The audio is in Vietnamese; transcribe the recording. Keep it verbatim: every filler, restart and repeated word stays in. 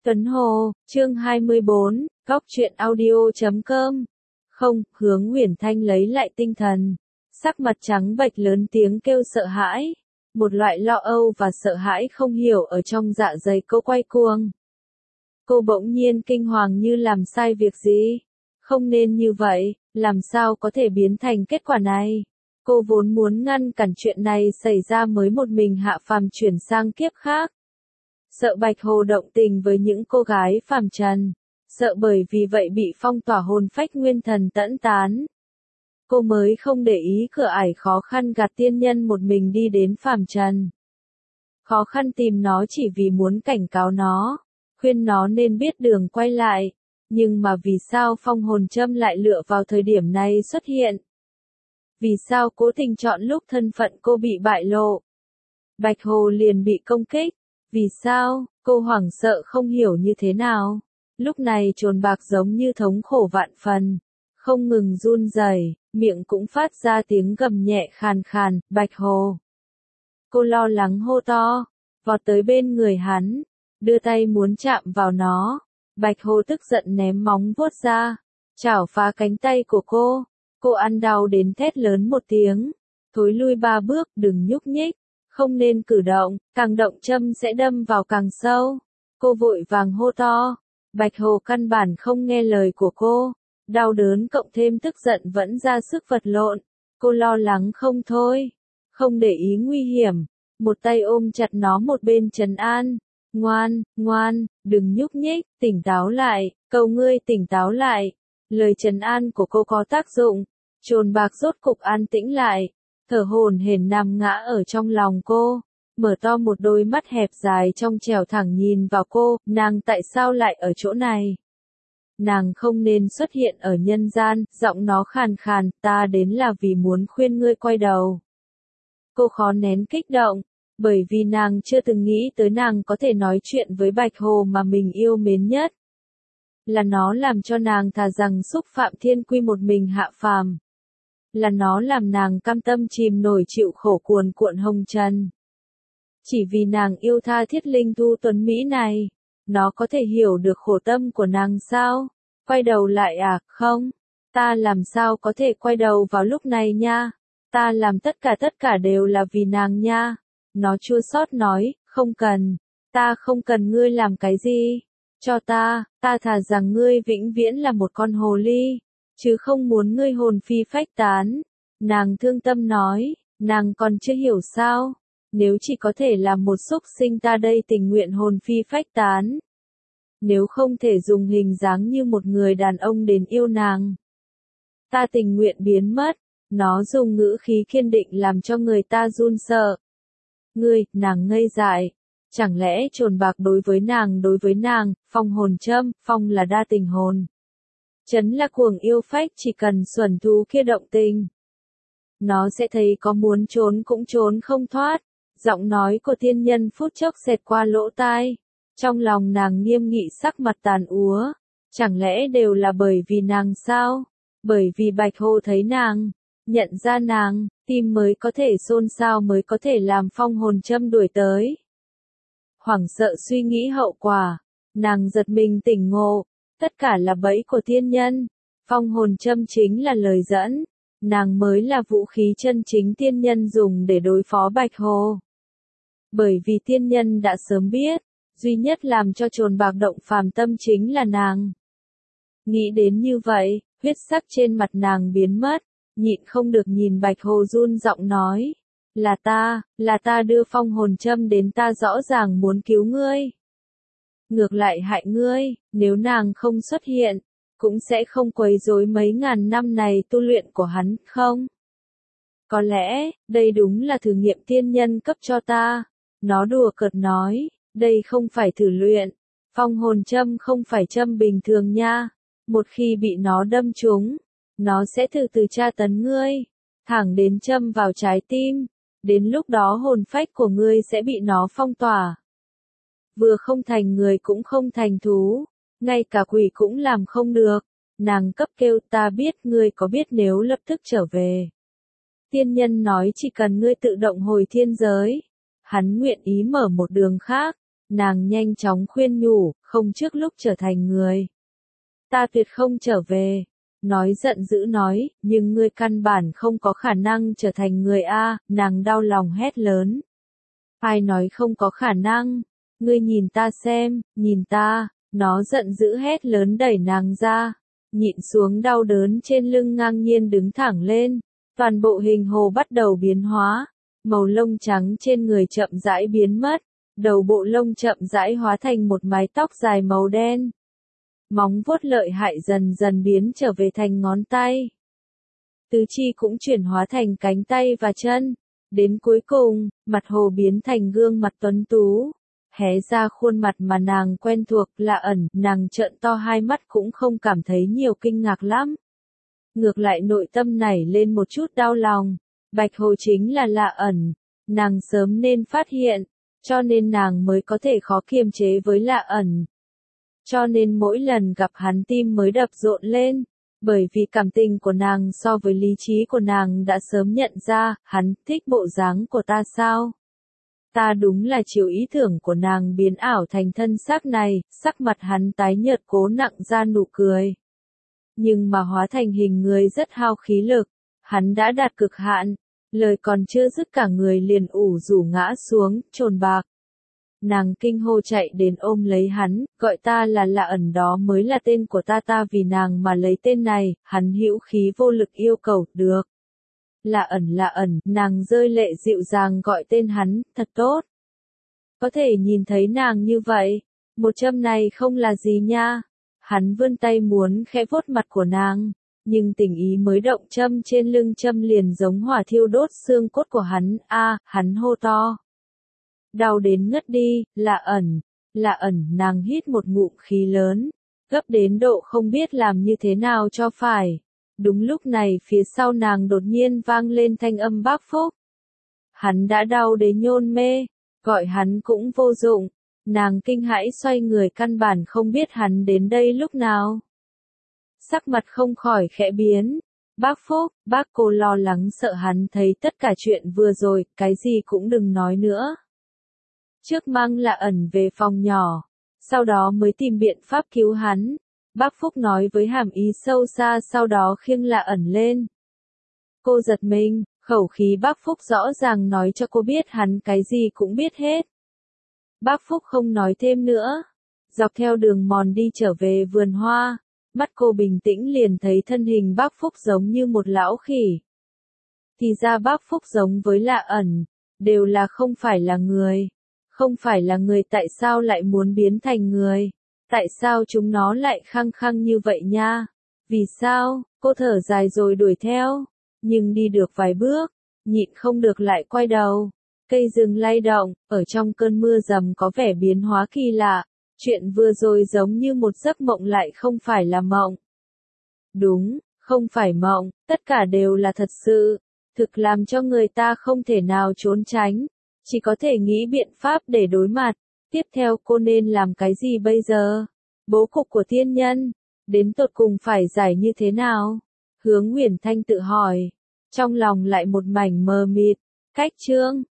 Tuấn Hồ, chương hai mươi bốn, góc truyện audio chấm com. Không, Hướng Uyển Thanh lấy lại tinh thần. Sắc mặt trắng bệch lớn tiếng kêu sợ hãi. Một loại lo âu và sợ hãi không hiểu ở trong dạ dày cô quay cuồng. Cô bỗng nhiên kinh hoàng như làm sai việc gì. Không nên như vậy, làm sao có thể biến thành kết quả này. Cô vốn muốn ngăn cản chuyện này xảy ra mới một mình hạ phàm chuyển sang kiếp khác. Sợ Bạch Hồ động tình với những cô gái phàm trần. Sợ bởi vì vậy bị phong tỏa hồn phách nguyên thần tẫn tán. Cô mới không để ý cửa ải khó khăn gạt tiên nhân một mình đi đến phàm trần. Khó khăn tìm nó chỉ vì muốn cảnh cáo nó, khuyên nó nên biết đường quay lại. Nhưng mà vì sao phong hồn châm lại lựa vào thời điểm này xuất hiện? Vì sao cố tình chọn lúc thân phận cô bị bại lộ? Bạch Hồ liền bị công kích. Vì sao? Cô hoảng sợ không hiểu như thế nào. Lúc này Trồn Bạc giống như thống khổ vạn phần, không ngừng run rẩy, miệng cũng phát ra tiếng gầm nhẹ khàn khàn, Bạch Hồ. Cô lo lắng hô to, vọt tới bên người hắn, đưa tay muốn chạm vào nó. Bạch Hồ tức giận ném móng vuốt ra, chảo phá cánh tay của cô. Cô ăn đau đến thét lớn một tiếng, thối lui ba bước, đừng nhúc nhích. Không nên cử động, càng động châm sẽ đâm vào càng sâu. Cô vội vàng hô to. Bạch Hồ căn bản không nghe lời của cô. Đau đớn cộng thêm tức giận vẫn ra sức vật lộn. Cô lo lắng không thôi. Không để ý nguy hiểm. Một tay ôm chặt nó một bên trấn an. Ngoan, ngoan, đừng nhúc nhích, tỉnh táo lại, cầu ngươi tỉnh táo lại. Lời trấn an của cô có tác dụng. Trồn Bạc rốt cục an tĩnh lại. Thở hổn hển nằm ngã ở trong lòng cô, mở to một đôi mắt hẹp dài trong trẻo thẳng nhìn vào cô, nàng tại sao lại ở chỗ này? Nàng không nên xuất hiện ở nhân gian, giọng nó khàn khàn, ta đến là vì muốn khuyên ngươi quay đầu. Cô khó nén kích động, bởi vì nàng chưa từng nghĩ tới nàng có thể nói chuyện với Bạch Hồ mà mình yêu mến nhất. Là nó làm cho nàng thà rằng xúc phạm thiên quy một mình hạ phàm. Là nó làm nàng cam tâm chìm nổi chịu khổ cuồn cuộn hồng trần. Chỉ vì nàng yêu tha thiết linh thu tuấn Mỹ này, nó có thể hiểu được khổ tâm của nàng sao? Quay đầu lại à, không? Ta làm sao có thể quay đầu vào lúc này nha? Ta làm tất cả tất cả đều là vì nàng nha. Nó chua xót nói, không cần, ta không cần ngươi làm cái gì. Cho ta, ta thà rằng ngươi vĩnh viễn là một con hồ ly. Chứ không muốn ngươi hồn phi phách tán. Nàng thương tâm nói, nàng còn chưa hiểu sao. Nếu chỉ có thể làm một súc sinh ta đây tình nguyện hồn phi phách tán. Nếu không thể dùng hình dáng như một người đàn ông đến yêu nàng. Ta tình nguyện biến mất. Nó dùng ngữ khí kiên định làm cho người ta run sợ. Ngươi, nàng ngây dại. Chẳng lẽ Trồn Bạc đối với nàng đối với nàng, phong hồn châm, phong là đa tình hồn. Chấn là cuồng yêu phách chỉ cần xuẩn thú kia động tình. Nó sẽ thấy có muốn trốn cũng trốn không thoát. Giọng nói của tiên nhân phút chốc xẹt qua lỗ tai. Trong lòng nàng nghiêm nghị sắc mặt tàn úa. Chẳng lẽ đều là bởi vì nàng sao? Bởi vì Bạch Hồ thấy nàng, nhận ra nàng, tim mới có thể xôn xao mới có thể làm phong hồn châm đuổi tới. Hoảng sợ suy nghĩ hậu quả. Nàng giật mình tỉnh ngộ. Tất cả là bẫy của tiên nhân. Phong hồn châm chính là lời dẫn. Nàng mới là vũ khí chân chính tiên nhân dùng để đối phó Bạch Hồ. Bởi vì tiên nhân đã sớm biết, duy nhất làm cho Trồn Bạc động phàm tâm chính là nàng. Nghĩ đến như vậy, huyết sắc trên mặt nàng biến mất, nhịn không được nhìn Bạch Hồ run giọng nói. Là ta, là ta đưa phong hồn châm đến, ta rõ ràng muốn cứu ngươi. Ngược lại hại ngươi, nếu nàng không xuất hiện, cũng sẽ không quấy rối mấy ngàn năm này tu luyện của hắn, không? Có lẽ, đây đúng là thử nghiệm tiên nhân cấp cho ta. Nó đùa cợt nói, đây không phải thử luyện. Phong hồn châm không phải châm bình thường nha. Một khi bị nó đâm trúng, nó sẽ từ từ tra tấn ngươi, thẳng đến châm vào trái tim. Đến lúc đó hồn phách của ngươi sẽ bị nó phong tỏa. Vừa không thành người cũng không thành thú, ngay cả quỷ cũng làm không được. Nàng cấp kêu, ta biết ngươi có biết nếu lập tức trở về. Tiên nhân nói chỉ cần ngươi tự động hồi thiên giới, hắn nguyện ý mở một đường khác. nàng nhanh chóng khuyên nhủ, không trước lúc trở thành người. Ta tuyệt không trở về. Nói giận dữ nói, nhưng ngươi căn bản không có khả năng trở thành người a, nàng đau lòng hét lớn. Ai nói không có khả năng? Ngươi nhìn ta xem, nhìn ta, nó giận dữ hét lớn đẩy nàng ra, nhịn xuống đau đớn trên lưng ngang nhiên đứng thẳng lên, toàn bộ hình hồ bắt đầu biến hóa, màu lông trắng trên người chậm rãi biến mất, đầu bộ lông chậm rãi hóa thành một mái tóc dài màu đen. Móng vuốt lợi hại dần dần biến trở về thành ngón tay. Tứ chi cũng chuyển hóa thành cánh tay và chân. Đến cuối cùng, mặt hồ biến thành gương mặt tuấn tú. Hé ra khuôn mặt mà nàng quen thuộc lạ ẩn, nàng trợn to hai mắt cũng không cảm thấy nhiều kinh ngạc lắm. Ngược lại nội tâm nảy lên một chút đau lòng. Bạch hồ chính là lạ ẩn. Nàng sớm nên phát hiện, cho nên nàng mới có thể khó kiềm chế với lạ ẩn. Cho nên mỗi lần gặp hắn tim mới đập rộn lên, bởi vì cảm tình của nàng so với lý trí của nàng đã sớm nhận ra, hắn thích bộ dáng của ta sao? Ta đúng là chiều ý tưởng của nàng biến ảo thành thân xác này, sắc mặt hắn tái nhợt cố nặng ra nụ cười. Nhưng mà hóa thành hình người rất hao khí lực, hắn đã đạt cực hạn, lời còn chưa dứt cả người liền ủ rũ ngã xuống, chồn bạc. Nàng kinh hô chạy đến ôm lấy hắn, gọi ta là lạ ẩn đó mới là tên của ta ta vì nàng mà lấy tên này, hắn hữu khí vô lực yêu cầu, được. Lạ ẩn lạ ẩn, nàng rơi lệ dịu dàng gọi tên hắn, thật tốt. Có thể nhìn thấy nàng như vậy, một châm này không là gì nha. Hắn vươn tay muốn khẽ vuốt mặt của nàng, nhưng tình ý mới động châm trên lưng châm liền giống hỏa thiêu đốt xương cốt của hắn, a, hắn hô to. Đau đến ngất đi, lạ ẩn, lạ ẩn, nàng hít một ngụm khí lớn, gấp đến độ không biết làm như thế nào cho phải. Đúng lúc này phía sau nàng đột nhiên vang lên thanh âm bác Phúc. Hắn đã đau đến nhôn mê, gọi hắn cũng vô dụng, nàng kinh hãi xoay người căn bản không biết hắn đến đây lúc nào. Sắc mặt không khỏi khẽ biến. Bác Phúc, bác cô lo lắng sợ hắn thấy tất cả chuyện vừa rồi, cái gì cũng đừng nói nữa. Trước mang lạ ẩn về phòng nhỏ, sau đó mới tìm biện pháp cứu hắn. Bác Phúc nói với hàm ý sâu xa sau đó khiêng lạ ẩn lên. Cô giật mình, khẩu khí bác Phúc rõ ràng nói cho cô biết hắn cái gì cũng biết hết. Bác Phúc không nói thêm nữa. Dọc theo đường mòn đi trở về vườn hoa, mắt cô bình tĩnh liền thấy thân hình bác Phúc giống như một lão khỉ. Thì ra bác Phúc giống với lạ ẩn, đều là không phải là người. Không phải là người tại sao lại muốn biến thành người? Tại sao chúng nó lại khăng khăng như vậy nha? Vì sao? Cô thở dài rồi đuổi theo. Nhưng đi được vài bước, nhịn không được lại quay đầu. Cây rừng lay động, ở trong cơn mưa rầm có vẻ biến hóa kỳ lạ. Chuyện vừa rồi giống như một giấc mộng lại không phải là mộng. Đúng, không phải mộng, tất cả đều là thật sự. Thực làm cho người ta không thể nào trốn tránh. Chỉ có thể nghĩ biện pháp để đối mặt. Tiếp theo cô nên làm cái gì bây giờ? Bố cục của thiên nhân, đến tột cùng phải giải như thế nào? Hướng Uyển Thanh tự hỏi, trong lòng lại một mảnh mờ mịt. Cách chương